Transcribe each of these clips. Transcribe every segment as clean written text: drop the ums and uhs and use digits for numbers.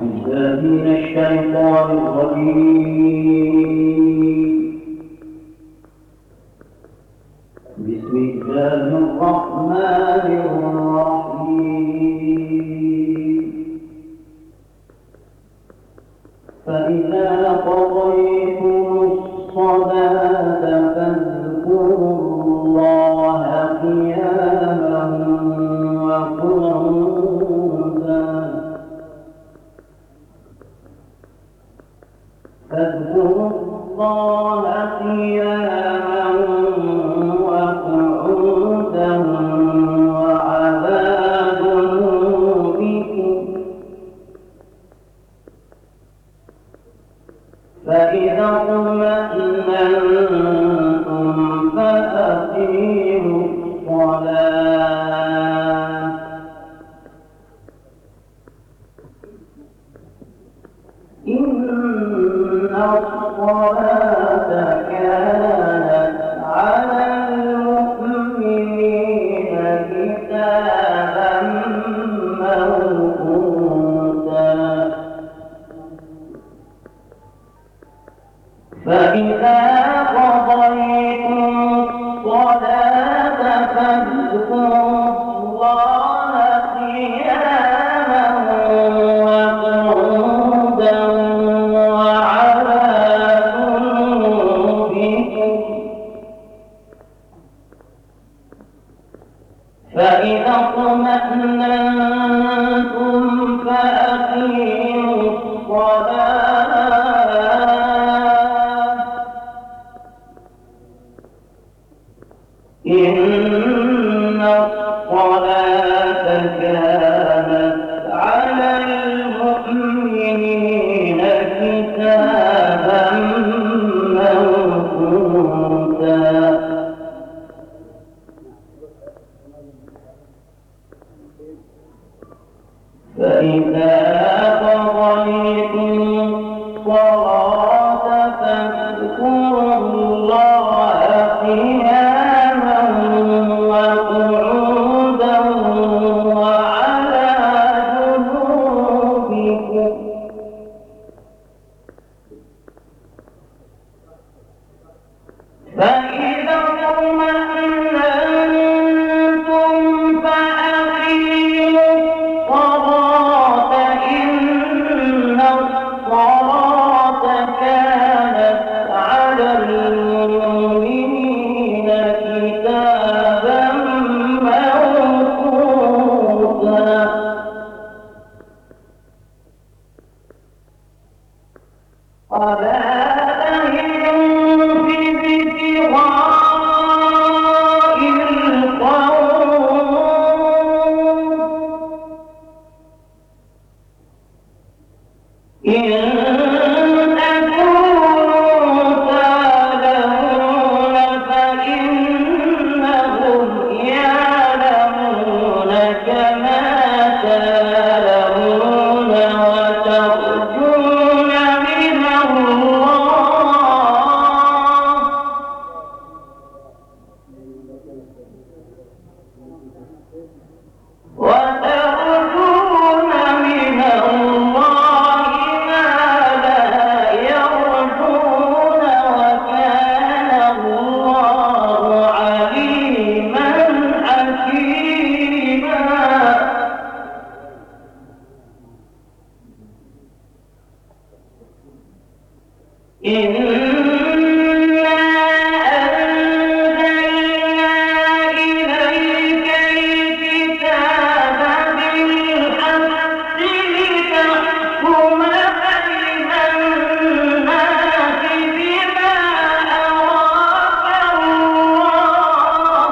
بالله من الشيطان الرجيم. بسم الله الرحمن الرحيم. فإذا قضيتم الصلاة فاذكروا الله قياما وقعودا فاذكروا الله قياما وقعودا وعلى جنوبكم فإذا اطمأننتم فأقيموا الصلاة إن الصلاة كانت على المؤمنين كتابا موقوتا فإذا قضيتم الصلاة فاذكروا الله قياما وقعودا وعلى جنوبكم فإذا اطمأننتم فأقيموا الصلاة إن الصلاة كانت على المؤمنين كتابا موقوتا فإذا قضيتم الصلاة فاذكروا الله قياما وقعودا وعلى جنوبكم فإذا اطمأننتم فأقيموا الصلاة إن الصلاة كانت على المؤمنين كتابا موقوتا ولا تهنوا في ابتغاء القوم إن تكونوا تعلمون فإنهم يعلمون كما تعلمون وترجون من الله ما لا يرجون وكان الله عليما حكيما إنا أنزلنا إليك الكتاب بالحق لتحكم بين الناس بما أراك الله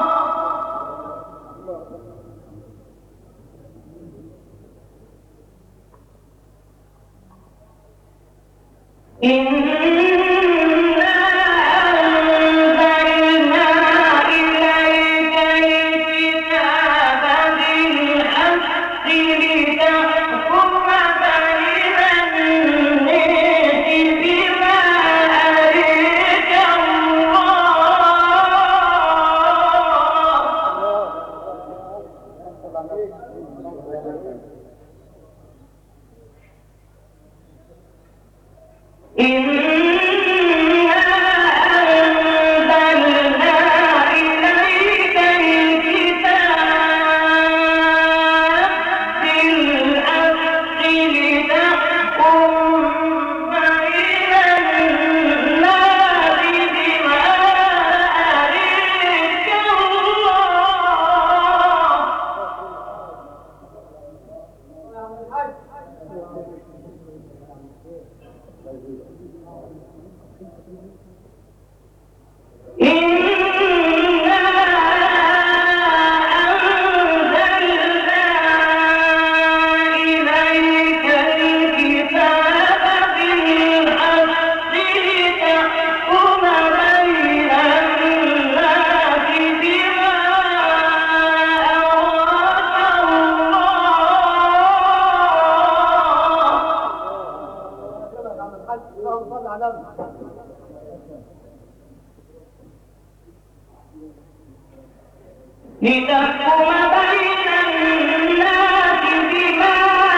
لتحكم بين الناس بما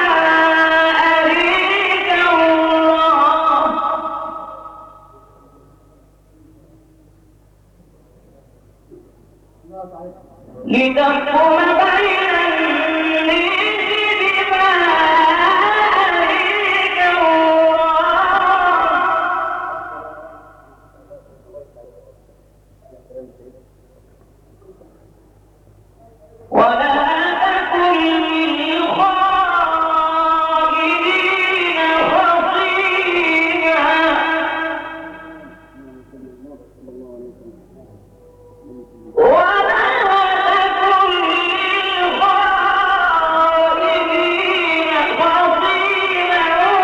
أريك الله لتحكم بين الناس بما أريك الله ولا تكن للخائنين خصيما ولا تكن للخائنين خصيما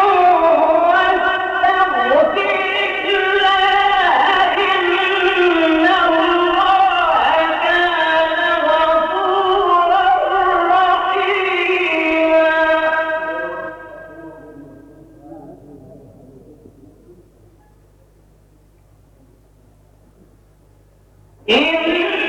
واستغفر الله إن الله كان غفورا رحيما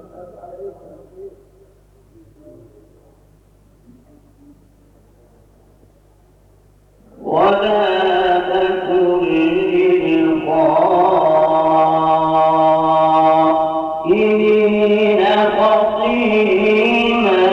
ولا تكن للخائنين خصيما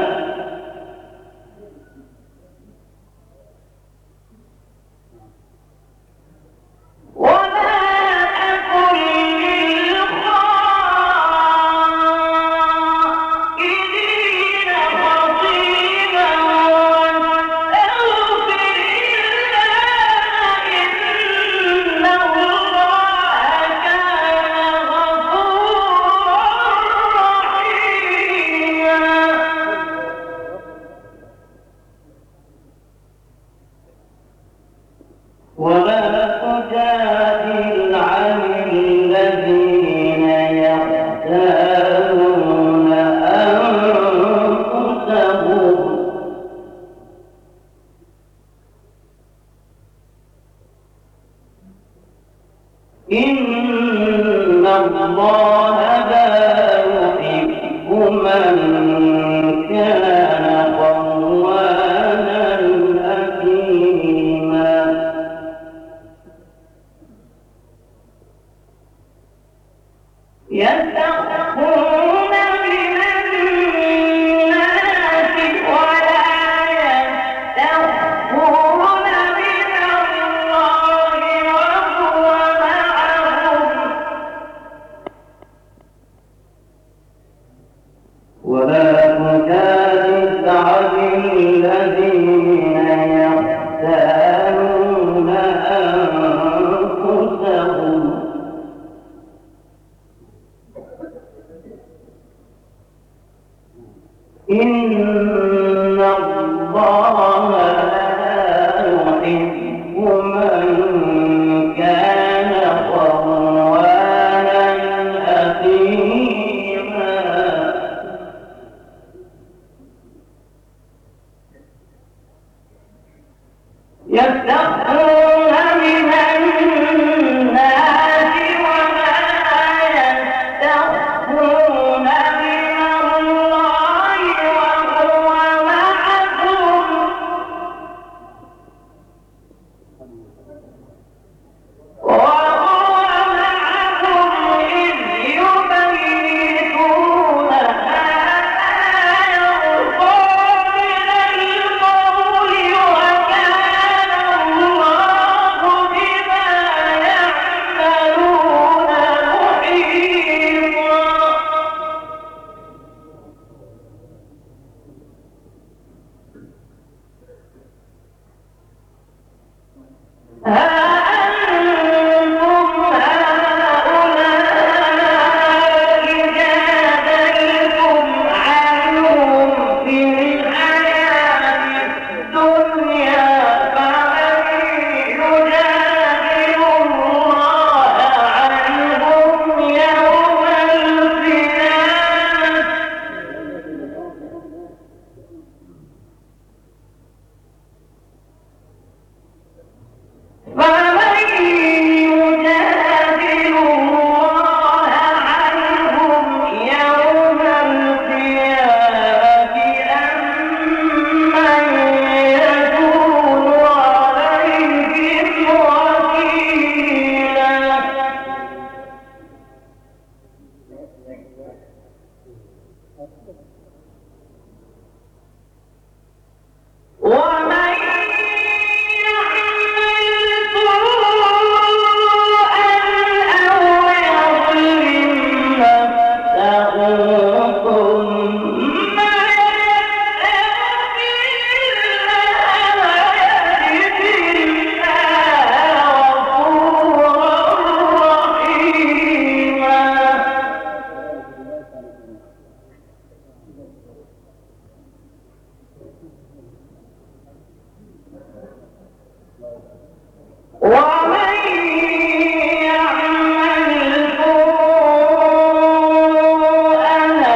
ولا تجادل عن الذين يختارون أنفسهم إن الله لا يحب من كان خوانا أثيما يستخفون من الناس ولا يستخفون من الله وهو معهم ولا تجادل عن الذين يختارون أنفسهم إن الله لا يحب من كان خوانا أثيما يستخفون من الناس ولا يستخفون من الله وهو معهم إذ يبيتون ما لا يرضى من القول وكان الله بما يعملون محيطا ومن يعمل سوءا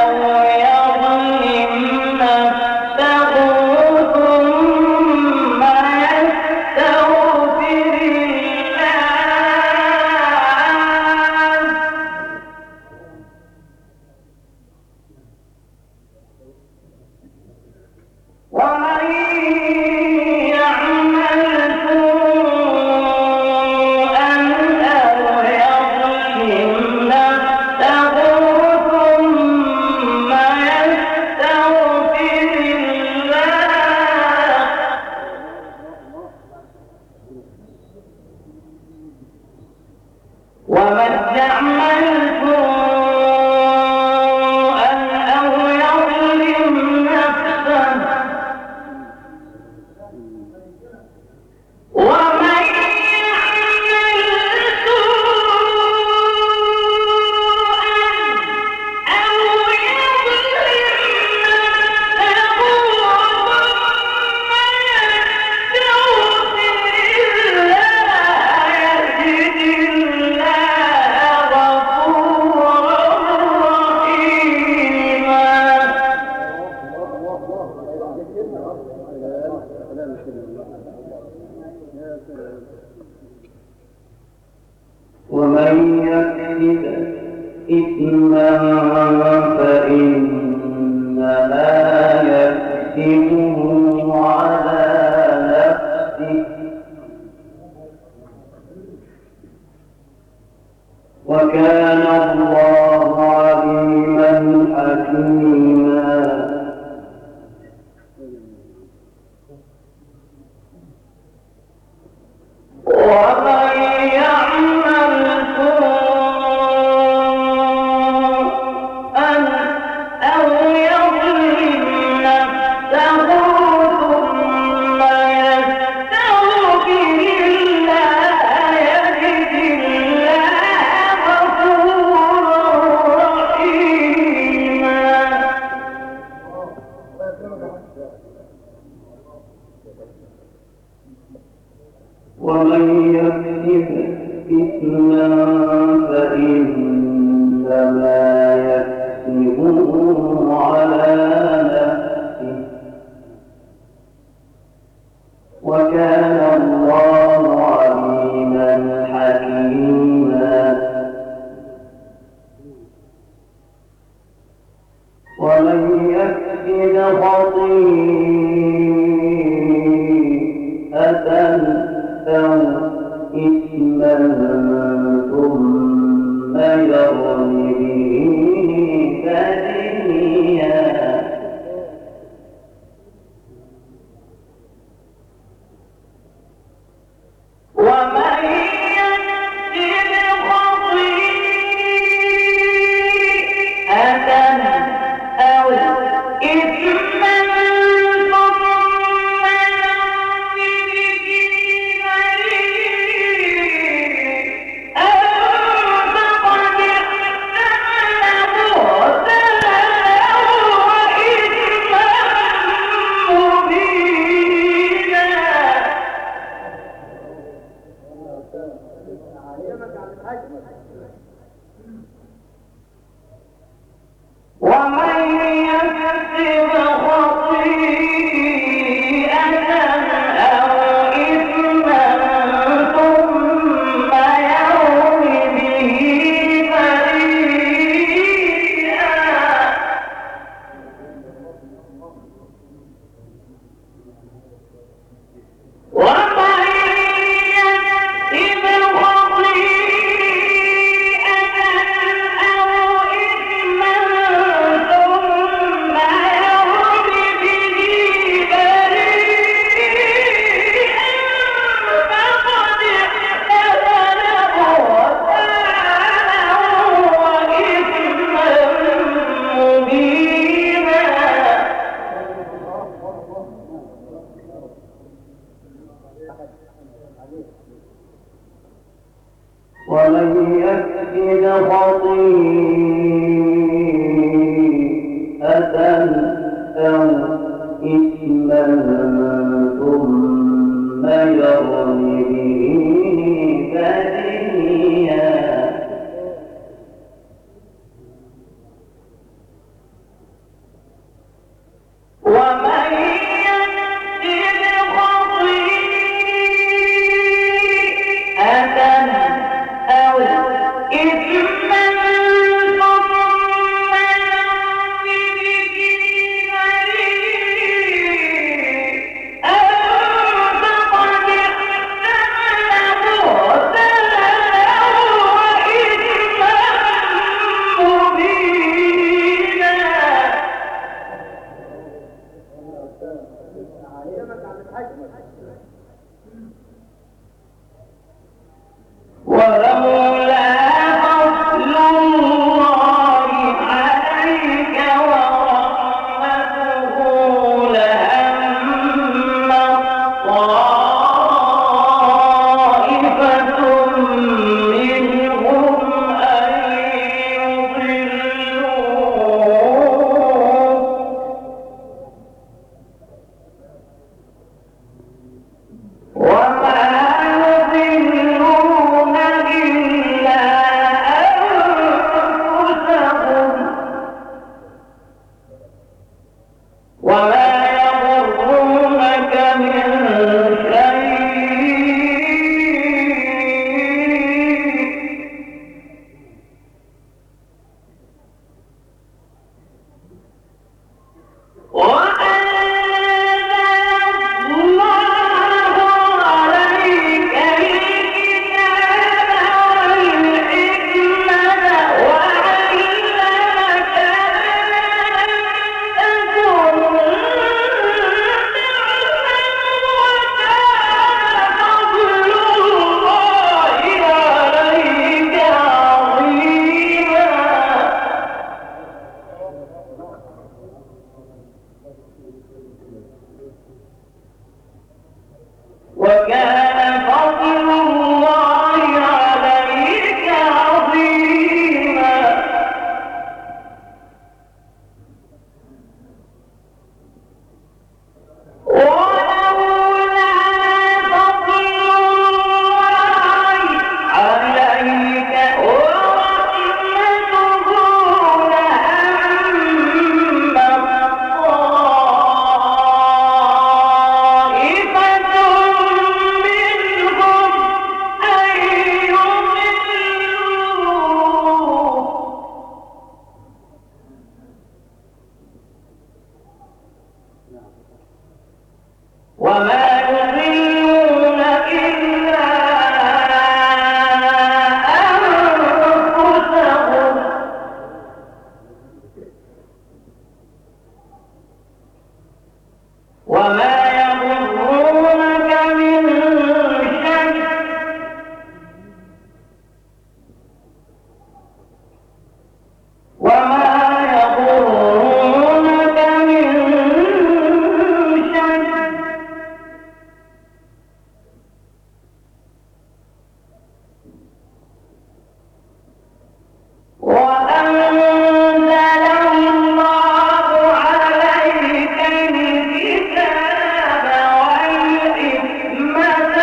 ومن يكسب إثما فإنما يكسبه على نفسه وكان الله عليما حكيما ومن يعمل سوءا أو يظلم نفسه ثم يستغفر الله يجد الله غفورا رحيما ومن يكسب إثما فإنما يكسبه على نفسه وكان الله عليما حكيما ومن يكسب خطيئة أو إثما ثم يرم به بريئا ومن يكسب خطيئة أو إثما ومن يكسب خطيئة أو إثما ثم يرم به بريئا ومن يكسب خطيئة أو إثما ثم يرم به بريئا فقد احتمل بهتانا وإثما مبينا ولولا فضل الله عليك ورحمته لهم طائفة منهم أن يضلوك وما يضلون إلا وكان فضل الله عليك عظيما ولولا فضل الله عليك ورحمته لهم طائفة منهم أن يضلوه وما يضلون إلا أنفسهم وما يضرونك من شيء وما يضرونك من شيء وأنزل الله عليك الكتاب والحكمة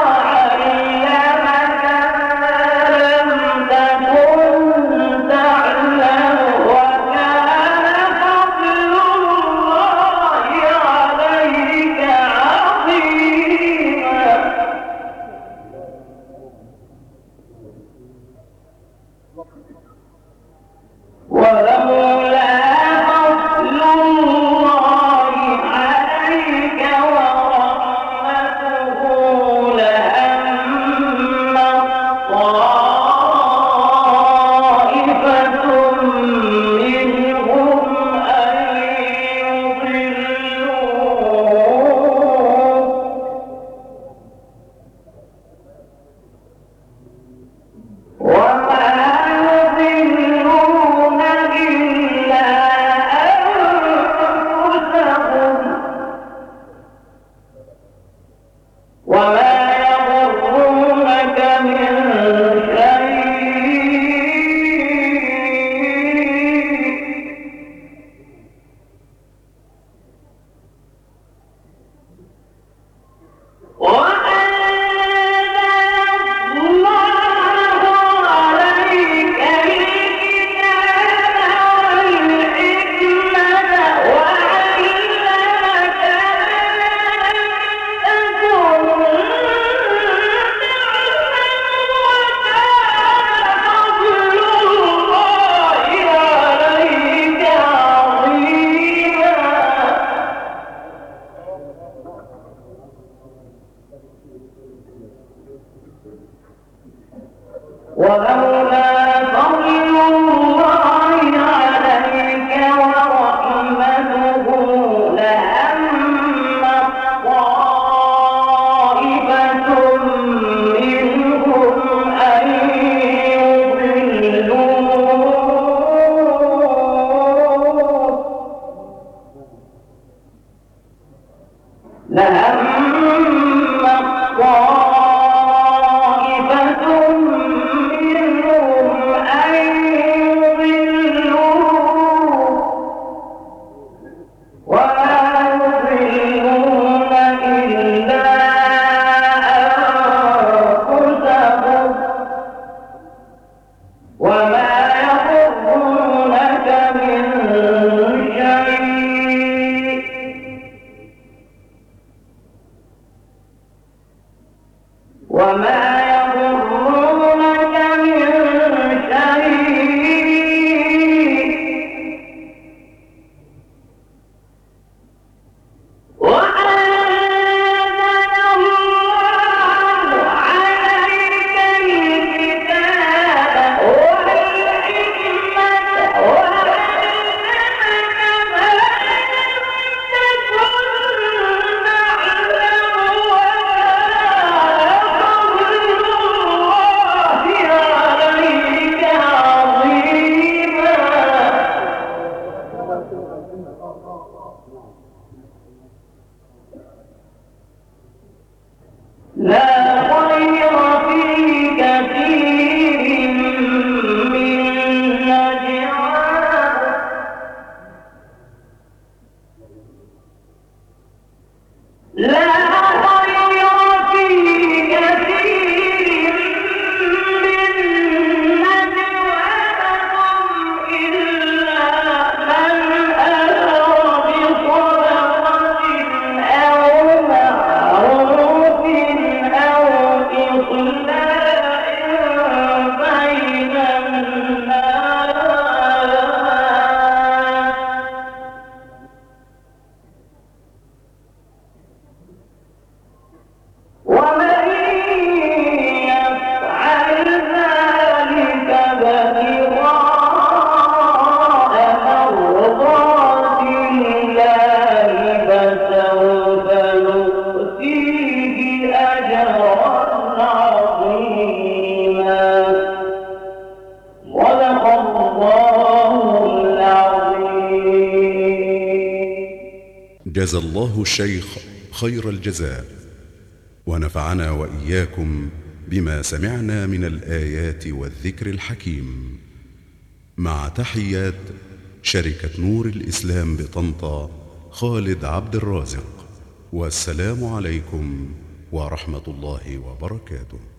وعلمك ما لم تكن تعلم وكان فضل الله عليك عظيما ولولا فضل الله عليك ورحمته لهم طائفة منهم أن يضلوك وما يضلون إلا أنفسهم وما يضرونك من شيء وأنزل الله عليك الكتاب والحكمة وعلمك ما لم تكن ولولا فضل الله عليك ورحمته لهم طائفة منهم أن يضلوك طائفة منهم لا خير في كثير من نجواهم لا خير في كثير من نجواهم إلا من أمر بصدقة أو معروف أو إصلاح بين الناس ومن يفعل ذلك ابتغاء مرضات الله فسوف نؤتيه أجرا عظيما صدق الله العظيم. جزى الله الشيخ خير الجزاء، ونفعنا وإياكم بما سمعنا من الآيات والذكر الحكيم، مع تحيات شركة نور الإسلام بطنطا خالد عبد الرازق. والسلام عليكم ورحمة الله وبركاته.